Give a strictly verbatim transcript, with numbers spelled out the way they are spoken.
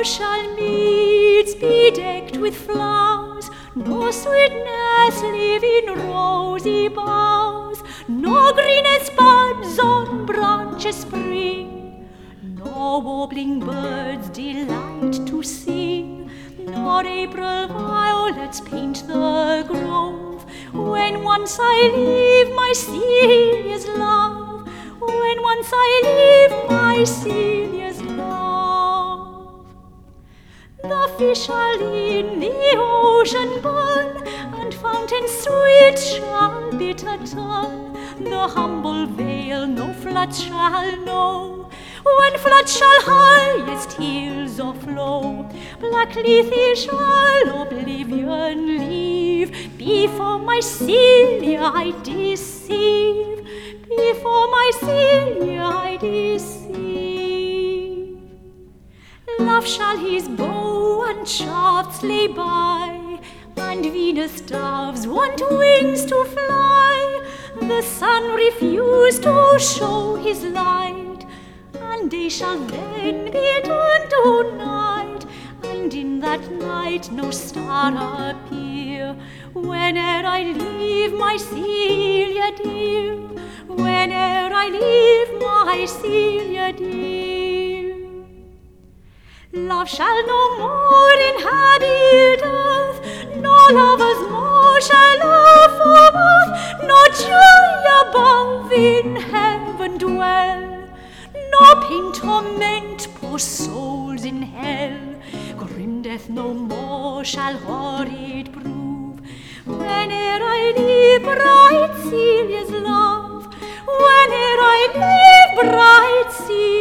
shall meads be decked with flowers, no sweetness live in rosy boughs, no greenest buds on branches spring, no warbling birds delight to sing, nor April violets paint the grove. When once I leave my Celia's love, when once I leave my Celia's love, the fish shall in the ocean burn, and fountains sweet shall bitter turn. The humble vale no floods shall know, when floods shall highest hills o'erflow. Black Lethe shall oblivion leave, before my Celia I deceive, before my Celia I deceive. Love shall his bow and shafts lay by, and Venus' doves want wings to fly. The sun refused to show his light, and day shall then be turned to night, and in that night no star appear. Whene'er I leave my Celia dear, whene'er I leave my Celia dear. Love shall no more inhabit earth, no lovers more shall love for both, no joy above in heaven dwell, no pain torment poor souls in hell. Grim death no more shall horrid prove, whene'er I leave bright Celia's love, whene'er I leave bright Celia's